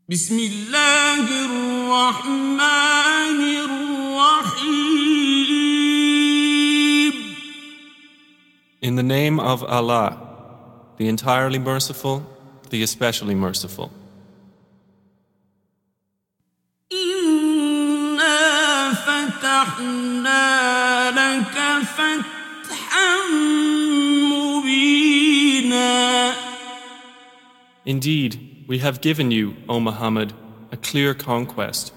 بسم الله الرحمن الرحيم. In the name of Allah, the entirely merciful, the especially merciful. إنا فتحنا لك فتحا مبينا. Indeed, we have given you, O Muhammad, a clear conquest.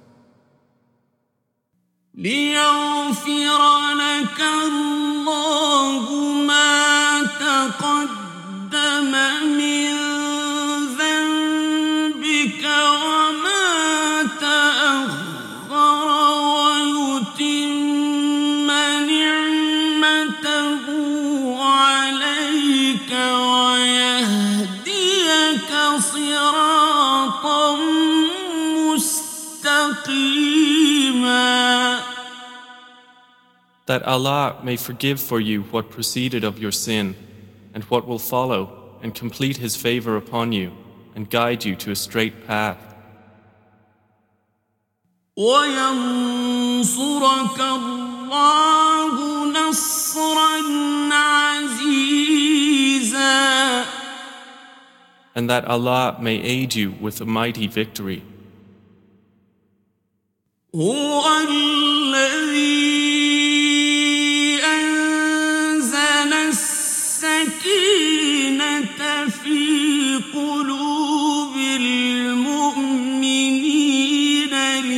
ليغفر لك الله ما تقدم من ذنبك وما تأخر ويتم نعمته عليك ويهديك صراطا مستقيما. That Allah may forgive for you what preceded of your sin and what will follow, and complete His favor upon you and guide you to a straight path. وينصرك الله نصرا عزيزا. And that Allah may aid you with a mighty victory. هو الذي أنزل السكينة في قلوب المؤمنين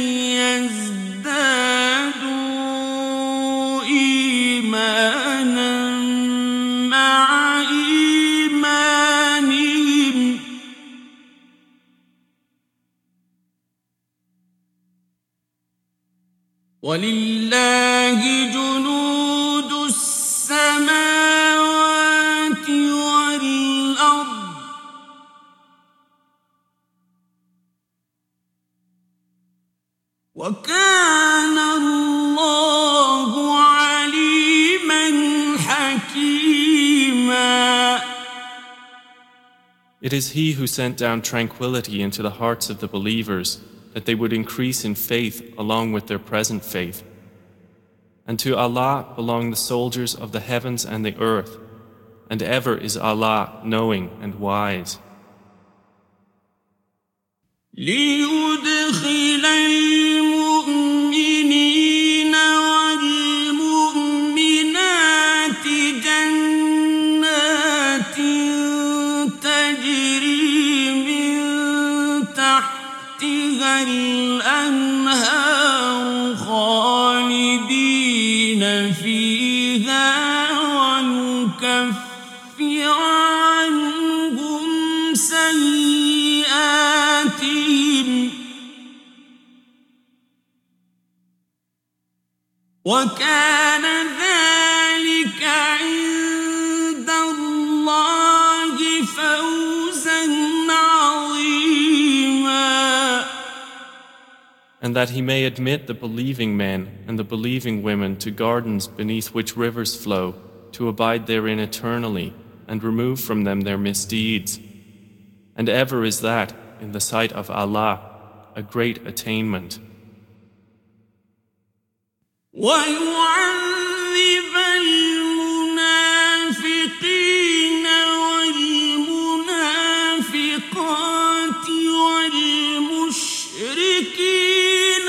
ليزدادوا إيمانا مع إيمانهم ولله جنود السماوات والأرض وكان الله عليما حكيما. It is He who sent down tranquility into the hearts of the believers, that they would increase in faith along with their present faith. And to Allah belong the soldiers of the heavens and the earth, and ever is Allah knowing and wise. ليدخل المؤمنين والمؤمنات جنات تجري من تحتها الأنهار خالدين فيها ويكفر عنهم سيئاتهم وكان ذلك عند الله فوزا عظيما. And that He may admit the believing men and the believing women to gardens beneath which rivers flow, to abide therein eternally, and remove from them their misdeeds. And ever is that, in the sight of Allah, a great attainment. ويعذب المنافقين والمنافقات والمشركين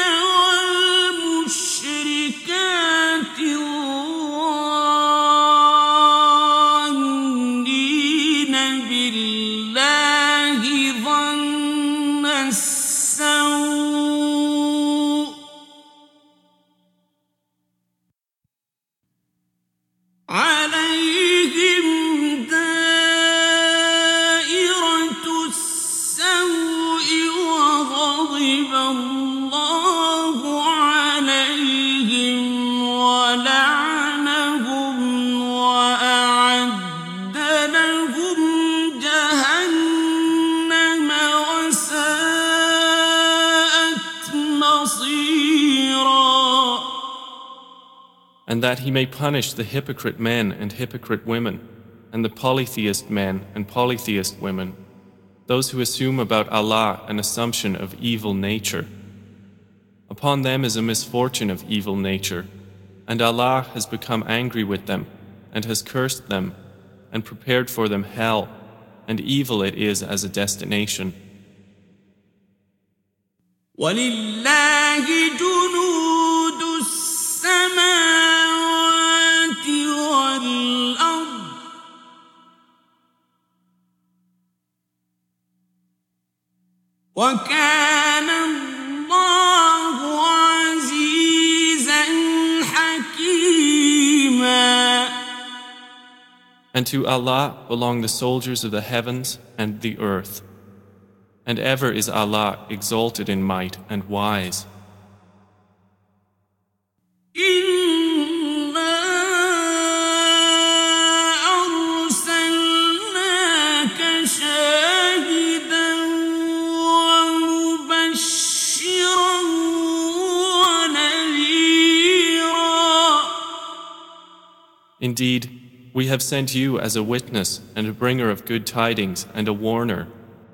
والمشركات الظانين بالله ظن السوء عليهم دائرة السوء وغضب الله عليهم ولعنهم وأعد لهم جهنم وساءت مصيرا. And that He may punish the hypocrite men and hypocrite women, and the polytheist men and polytheist women, those who assume about Allah an assumption of evil nature. Upon them is a misfortune of evil nature, and Allah has become angry with them, and has cursed them, and prepared for them hell, and evil it is as a destination. وَلِلَّهِ جُنُودُ السَّمَاوَاتِ وَالْأَرْضِ وَكَانَ اللَّهُ عَزِيزًا حَكِيمًا. And to Allah belong the soldiers of the heavens and the earth. And ever is Allah exalted in might and wise. إِنَّا أَرْسَلْنَاكَ شَاهِدًا وَمُبَشِّرًا وَنَذِيرًا. Indeed, we have sent you as a witness and a bringer of good tidings and a warner.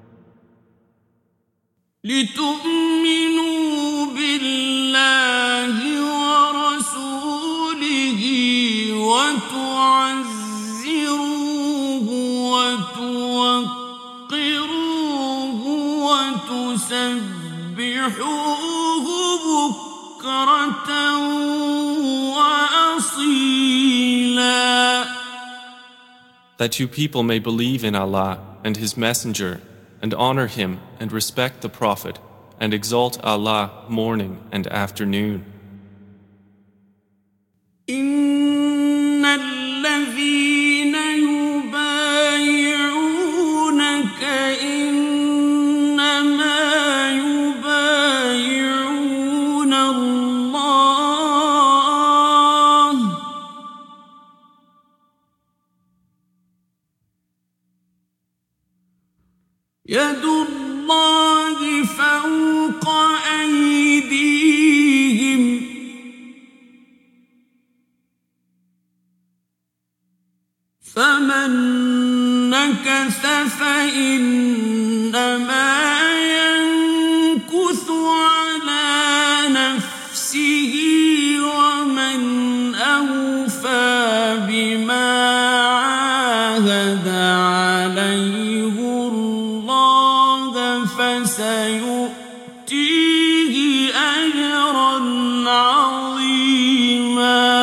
لِتُؤْمِنُوا بِاللَّهِ وَرَسُولِهِ وَتُعَزِّرُوهُ وَتُوَقِّرُوهُ وَتُسَبِّحُوهُ بُكْرَةً وَأَصِيلًا. That you people may believe in Allah and His Messenger, and honor Him and respect the Prophet, and exalt Allah morning and afternoon. إِنَّ الَّذِينَ يُبَايِعُونَكَ إِنَّمَا يُبَايِعُونَ اللَّهَ يَدُ اللَّهِ فَوْقَ أَيْدِيهِمْ فَمَن نَّكَثَ فَإِنَّمَا يَنكُثُ عَلَى نَفْسِهِ وَمَنْ أَوْفَىٰ بِمَا عَاهَدَ عَلَيْهِ اللَّهَ فَسَيُؤْتِيهِ أَجْرًا عَظِيمًا.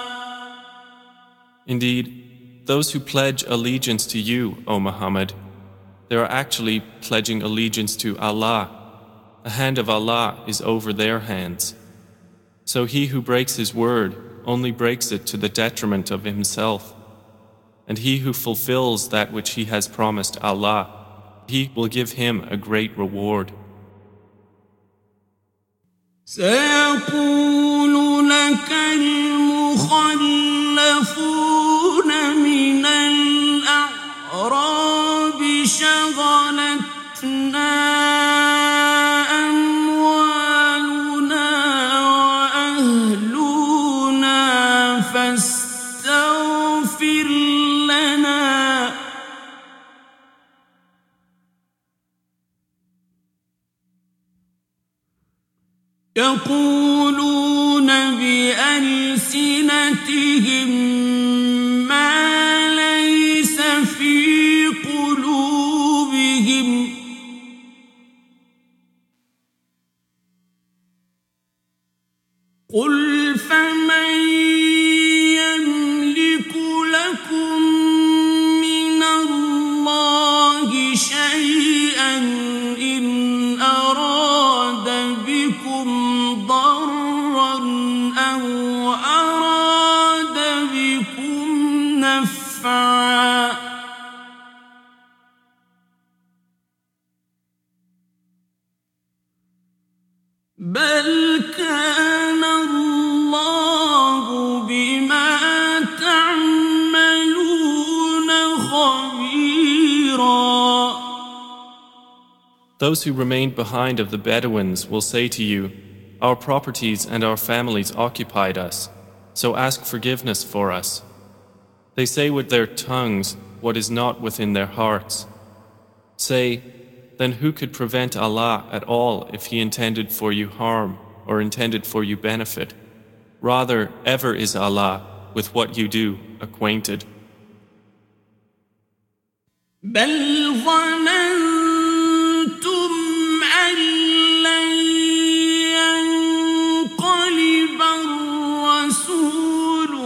Indeed, those who pledge allegiance to you, O Muhammad, they are actually pledging allegiance to Allah. The hand of Allah is over their hands. So he who breaks his word only breaks it to the detriment of himself. And he who fulfills that which he has promised Allah, He will give him a great reward. سيقول لك المخلفون من الأعراب شغلتنا أموالنا وأهلنا فاستغفر لنا يقولون بألسنتهم ما ليس في قلوبهم قل فمن يملك لكم من الله شيئا إن أراد بكم ضرا أو أراد بكم نفعا بل كان الله بما تعملون خبيرا. Those who remained behind of the Bedouins will say to you, our properties and our families occupied us, so ask forgiveness for us. They say with their tongues what is not within their hearts. Say, then who could prevent Allah at all if He intended for you harm or intended for you benefit? Rather, ever is Allah with what you do acquainted. بل ظننتم أن لن ينقلب الرسول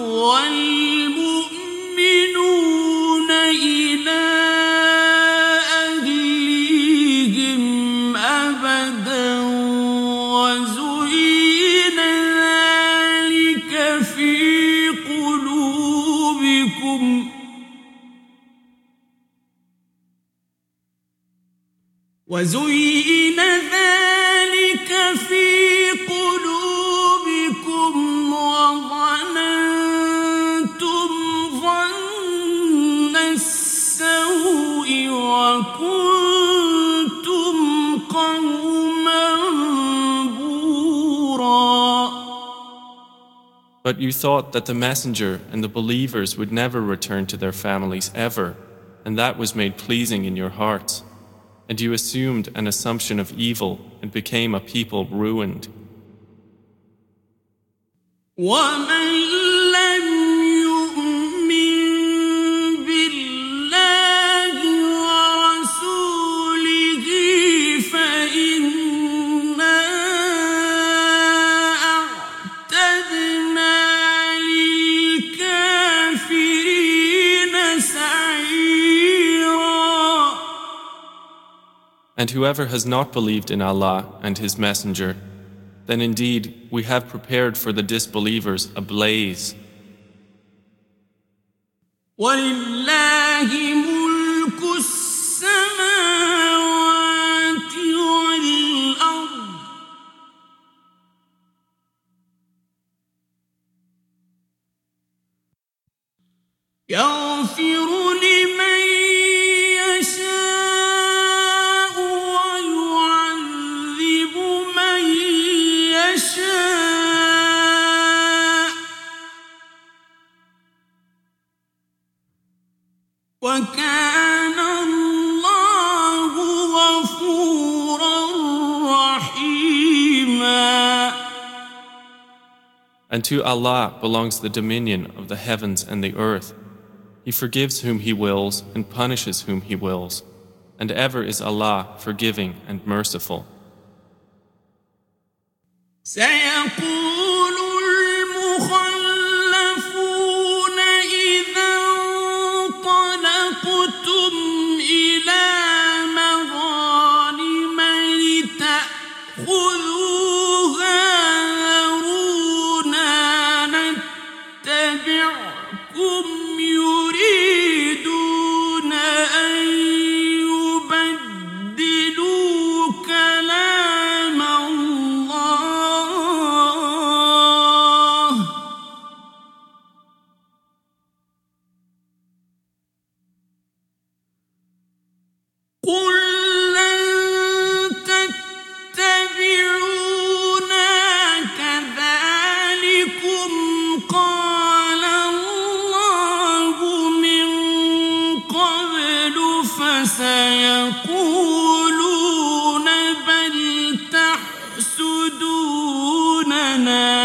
والمؤمنون إلى أهليهم أبدا وزين ذلك في قلوبكم وظننتم ظن السوء وكنتم قوما بورا. But you thought that the messenger and the believers would never return to their families ever, and that was made pleasing in your hearts. And you assumed an assumption of evil and became a people ruined. ومن لم يؤمن بالله ورسوله فإنا أعتدنا للكافرين سعيرا. And whoever has not believed in Allah and His Messenger, then indeed we have prepared for the disbelievers a blaze. وَلِلَّهِ مُلْكُ السَّمَاوَاتِ وَالْأَرْضِ يَغْفِرُ لِمَن يَشَاءُ وَيُعَذِّبُ مَن يَشَاءُ وَكَانَ اللَّهُ غَفُورًا رَّحِيمًا. And to Allah belongs the dominion of the heavens and the earth. He forgives whom He wills and punishes whom He wills. And ever is Allah forgiving and merciful. سيقول المخلفون إذا انطلقتم إلى مغانم لتأخذوها ذرونا نتبعكم يريدون أن يبدلوا كلام الله قل لن تتبعونا كذلكم قال الله من قبل فسيقولون بل تحسدوننا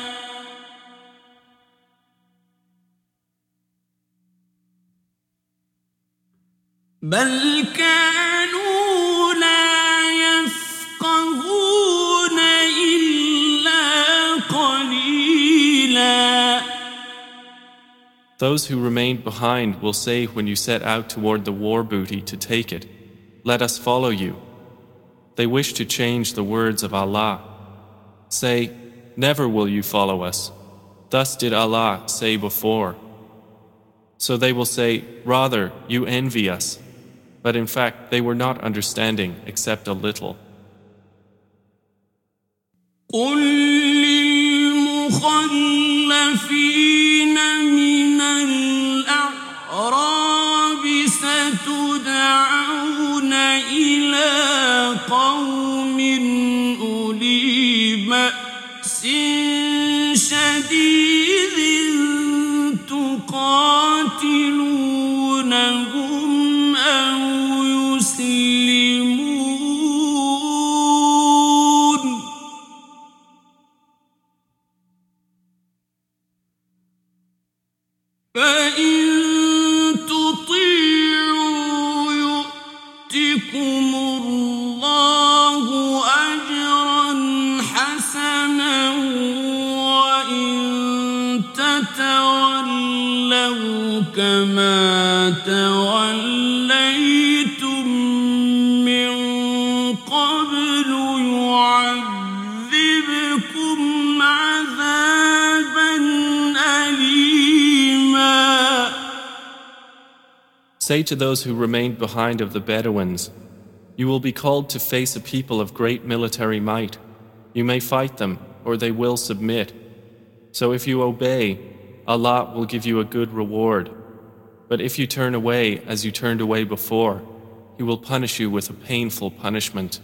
بل كانوا لا يفقهون إلا قليلا. Those who remained behind will say when you set out toward the war booty to take it, "Let us follow you." They wish to change the words of Allah. Say, "Never will you follow us. Thus did Allah say before." So they will say, "Rather, you envy us." But in fact, they were not understanding except a little. قل للمخلفين من الأعراب ستدعون إلى قوم أولي بأس شديد تقاتلونهم أو يسلمون توليتم من قبل يعذبكم عذابا أليما. Say to those who remained behind of the Bedouins, you will be called to face a people of great military might. You may fight them, or they will submit. So if you obey, Allah will give you a good reward. But if you turn away as you turned away before, He will punish you with a painful punishment.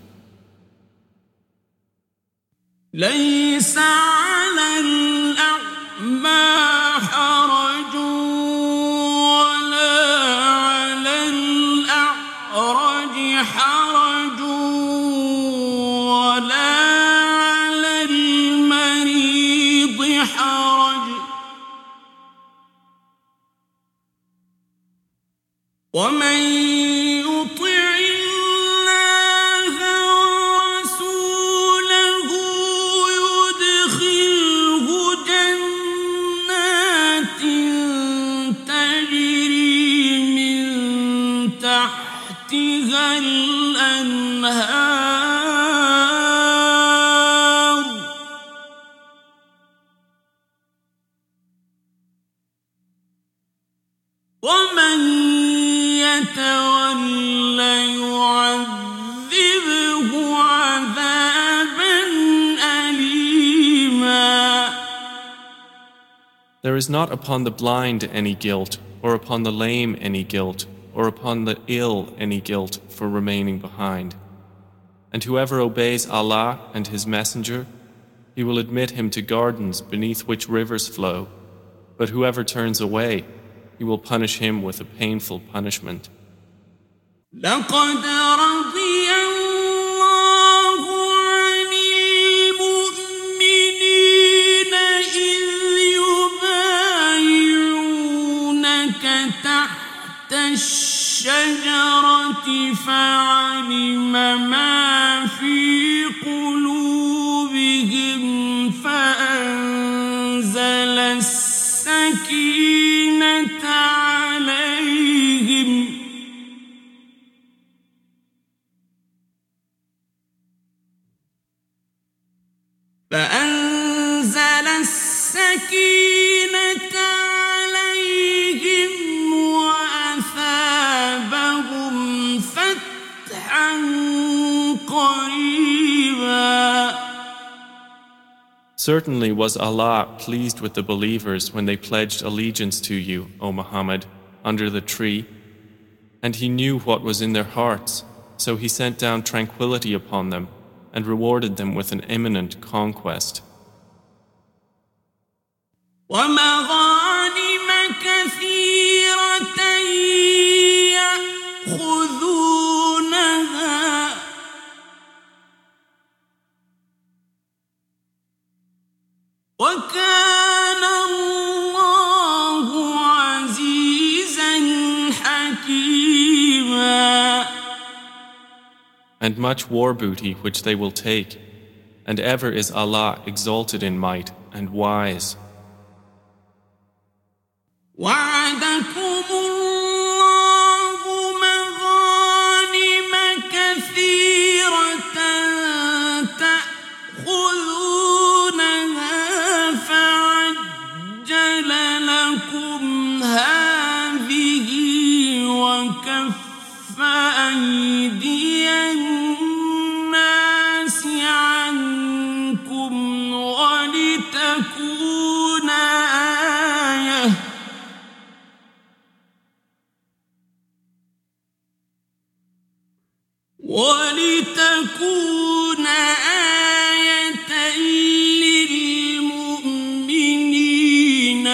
ليس على الأعمى حرج ولا على الأعرج حرج ولا على المريض حرج ومن يطع الله ورسوله يدخله جنات تجري من تحتها الأنهار ومن يتول يعذبه عذابا أليما. There is not upon the blind any guilt, or upon the lame any guilt, or upon the ill any guilt for remaining behind. And whoever obeys Allah and His Messenger, He will admit him to gardens beneath which rivers flow. But whoever turns away, He will punish him with a painful punishment. لقد رضي الله عن المؤمنين إذ يبايعونك تحت الشجرة فعلم ما في قلوبهم فأنزل السكينة عليهم وأثابهم فتحا قريبا. Certainly was Allah pleased with the believers when they pledged allegiance to you, O Muhammad, under the tree, and He knew what was in their hearts, so He sent down tranquility upon them and rewarded them with an imminent conquest. ومغانم كثيرة يأخذونها وكان الله عزيزا حكيما. And much war booty which they will take, and ever is Allah exalted in might and wise. وعدكم الله مغانم كثيرة تأخذونها فعجل لكم هذه وكف أيدي الناس عنكم ولتكون آية للمؤمنين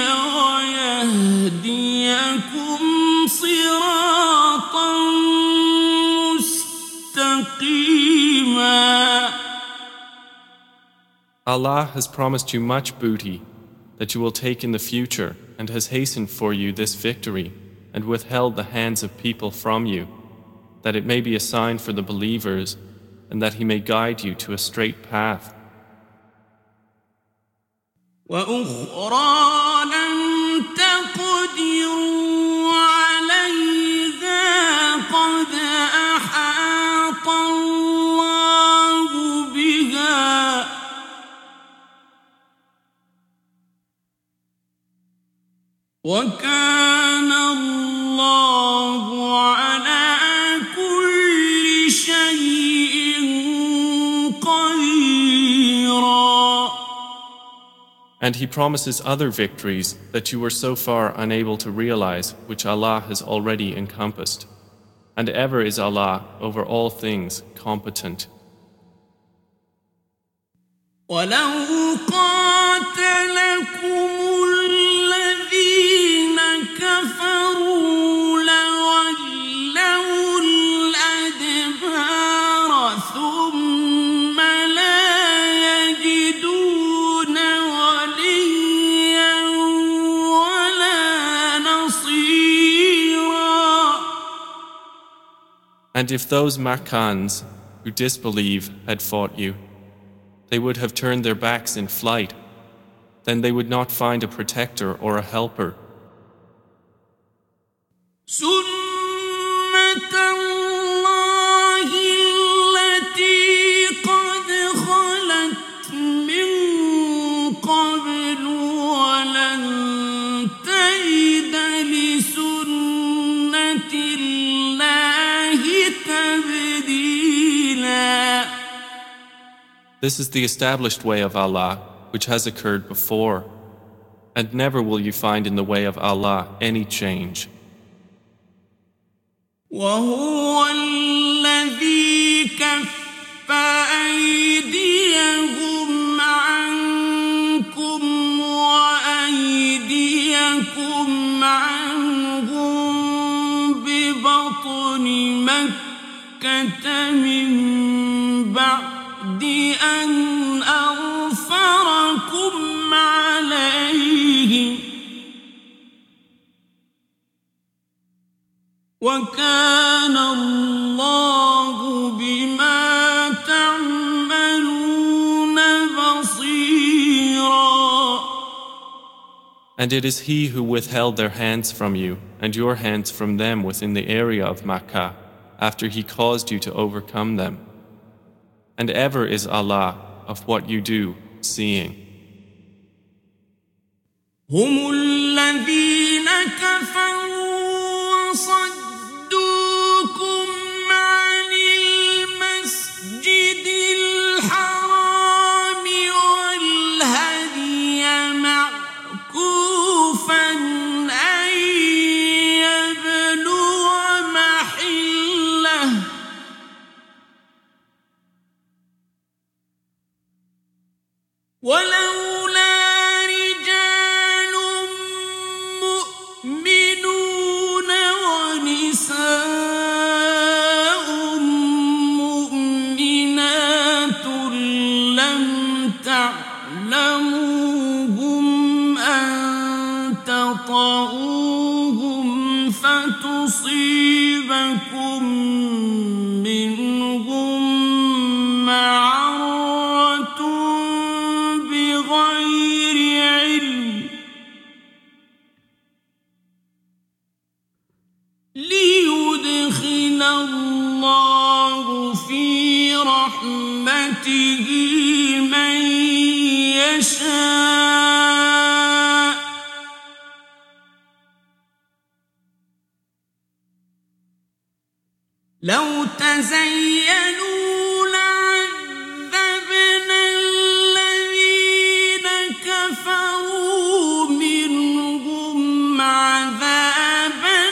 ويهديكم صراطا مستقيما. Allah has promised you much booty that you will take in the future and has hastened for you this victory and withheld the hands of people from you, that it may be a sign for the believers and that He may guide you to a straight path. وأخرى لم تقدروا عليها وكان الله على كل شيء قديرا. And he promises other victories that you were so far unable to realize, which Allah has already encompassed. And ever is Allah over all things competent. وَلَوْ قَاتَلَكُمُ الَّذِينَ كَفَرُوا لَوَلَّوُا الْأَدْبَارَ ثُمَّ لَا يَجِدُونَ وَلِيًّا وَلَا نَصِيرًا. And if those Makkans who disbelieve had fought you, they would have turned their backs in flight. Then they would not find a protector or a helper. سُنَّةَ اللَّهِ الَّتِي قَدْ خَلَتْ مِن قَبْلُ وَلَن تَجِدَ لِسُنَّةِ اللَّهِ تَبْدِيلًا. This is the established way of Allah, which has occurred before, and never will you find in the way of Allah any change. وَهُوَ الَّذِي كَفَّ أَيْدِيَهُمْ عَنكُمْ وَأَيْدِيَكُمْ عَنْهُمْ بِبَطْنِ مَكَّةَ مِن بَعْدِ أَنْ أَظْفَرَكُمْ عَلَيْهِمْ وَكَانَ اللَّهُ بِمَا تَعْمَلُونَ بَصِيرًا. And it is He who withheld their hands from you and your hands from them within the area of Makkah after He caused you to overcome them. And ever is Allah of what you do seeing. هم الذين كفروا وصدوكم عن المسجد الحرام والهدي معكوفا أن يبلغ محله ولولا رجال مؤمنون ونساء مؤمنات لم تعلموهم أن تطؤوهم فتصيبكم منهم معرة بغير علم ليدخل الله في رحمته من يشاء لو تزينوا لعذبنا الذين كفروا منهم عذابا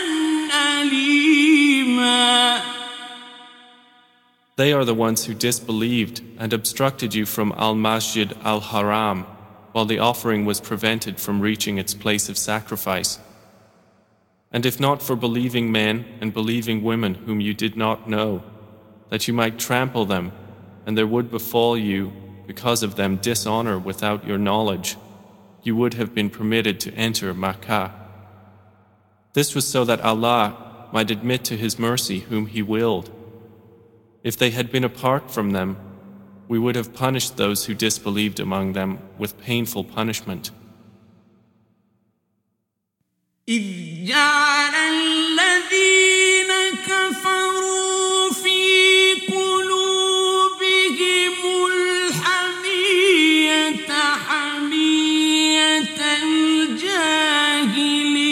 أليما. They are the ones who disbelieved and obstructed you from Al-Masjid Al-Haram while the offering was prevented from reaching its place of sacrifice. And if not for believing men and believing women whom you did not know, that you might trample them, and there would befall you, because of them, dishonor without your knowledge, you would have been permitted to enter Makkah. This was so that Allah might admit to His mercy whom He willed. If they had been apart from them, we would have punished those who disbelieved among them with painful punishment. إذ جعل الذين كفروا في قلوبهم الحمية حمية الجاهلية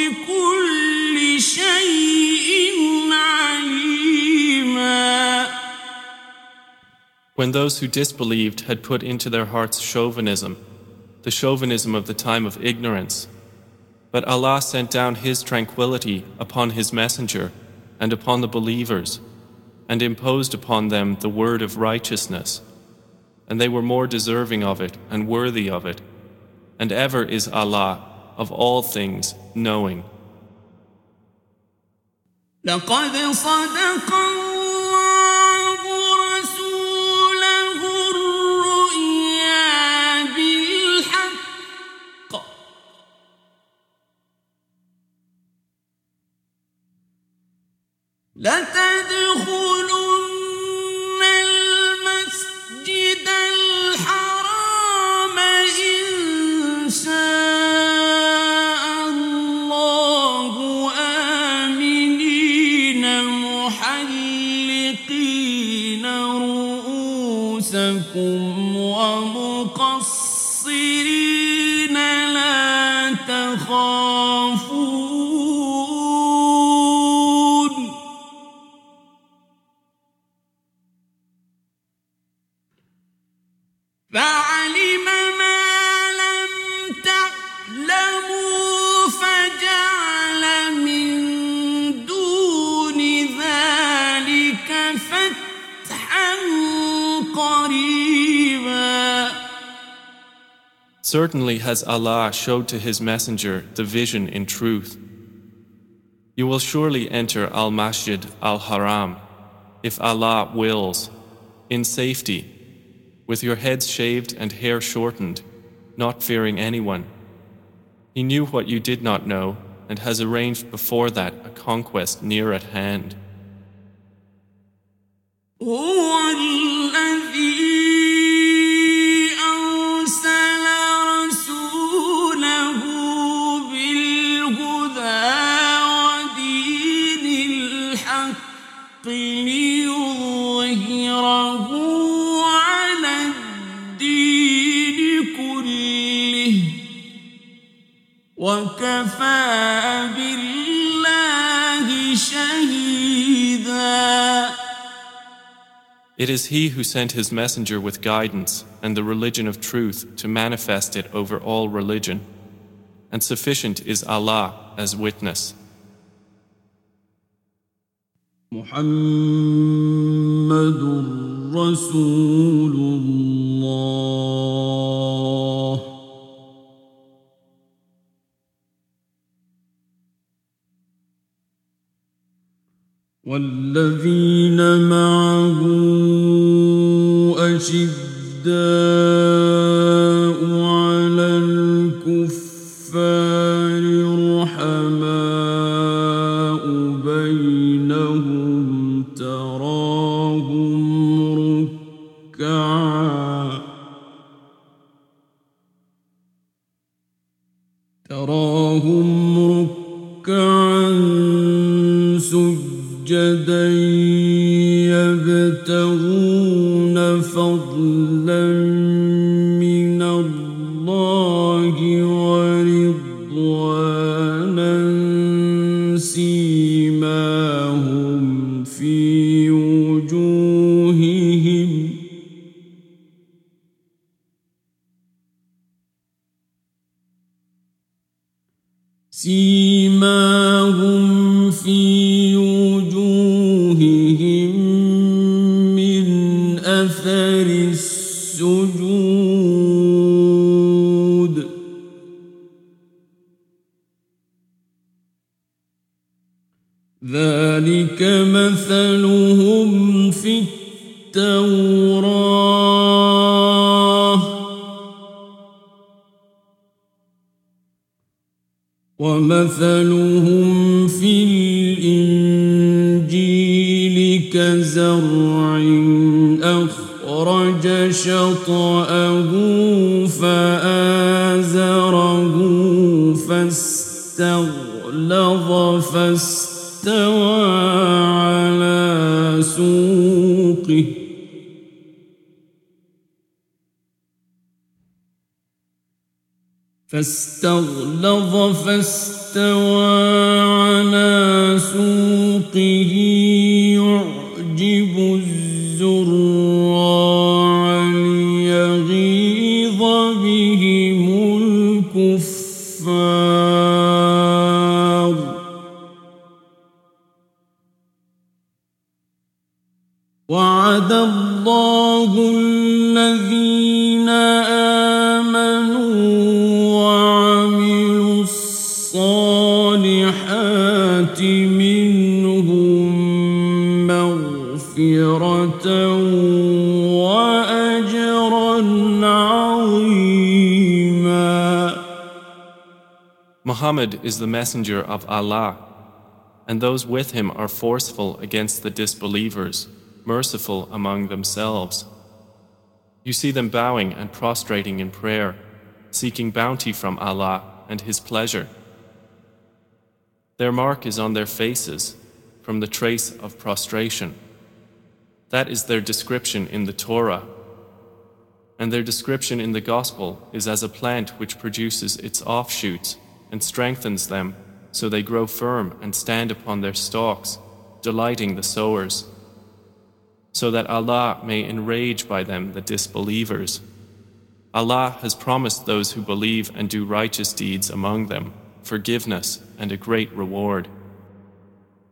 بكل شيء عليما. When those who disbelieved had put into their hearts chauvinism, the chauvinism of the time of ignorance, but Allah sent down His tranquility upon His messenger and upon the believers, and imposed upon them the word of righteousness, and they were more deserving of it and worthy of it, and ever is Allah of all things knowing. لقد صدق الله رسوله الرؤيا بالحق لتدخلن المسجد الحرام إن شاء الله آمنين محلقين رؤوسكم ومقصرين لا تخافون فعلم ما لم تعلموا فجعل من دون ذلك فتحا قريبا. Certainly has Allah showed to His messenger the vision in truth. You will surely enter Al-Masjid Al-Haram, if Allah wills, in safety, with your heads shaved and hair shortened, not fearing anyone. He knew what you did not know, and has arranged before that a conquest near at hand. هو الذي أرسل رسوله بالهدى ودين الحق ليظهره على الدين كله وكفى بالله شهيدا. It is He who sent His messenger with guidance and the religion of truth to manifest it over all religion, and sufficient is Allah as witness. محمد رسول الله والذين معه أشداء على الكفار رحماء بينهم تراهم ركعا سجدا يبتغون فضلا من الله ورضوانا سيماهم في وجوههم من أثر السجود ذلك مثلهم في التوراة ومثلهم في الإنجيل كزرع أخرج شطأه فآزره فاستغلظ فاستوى على سوقه فاستغلظ فاستوى على سوقه يعجب الزراع ليغيظ بهم الكفار وعد الله الذين آمنوا وعملوا الصالحات منهم مغفرة وأجرا عظيما. Muhammad is the messenger of Allah, and those with him are forceful against the disbelievers, merciful among themselves. You see them bowing and prostrating in prayer, seeking bounty from Allah and His pleasure. Their mark is on their faces, from the trace of prostration. That is their description in the Torah. And their description in the Gospel is as a plant which produces its offshoots and strengthens them so they grow firm and stand upon their stalks, delighting the sowers, so that Allah may enrage by them the disbelievers. Allah has promised those who believe and do righteous deeds among them forgiveness and a great reward.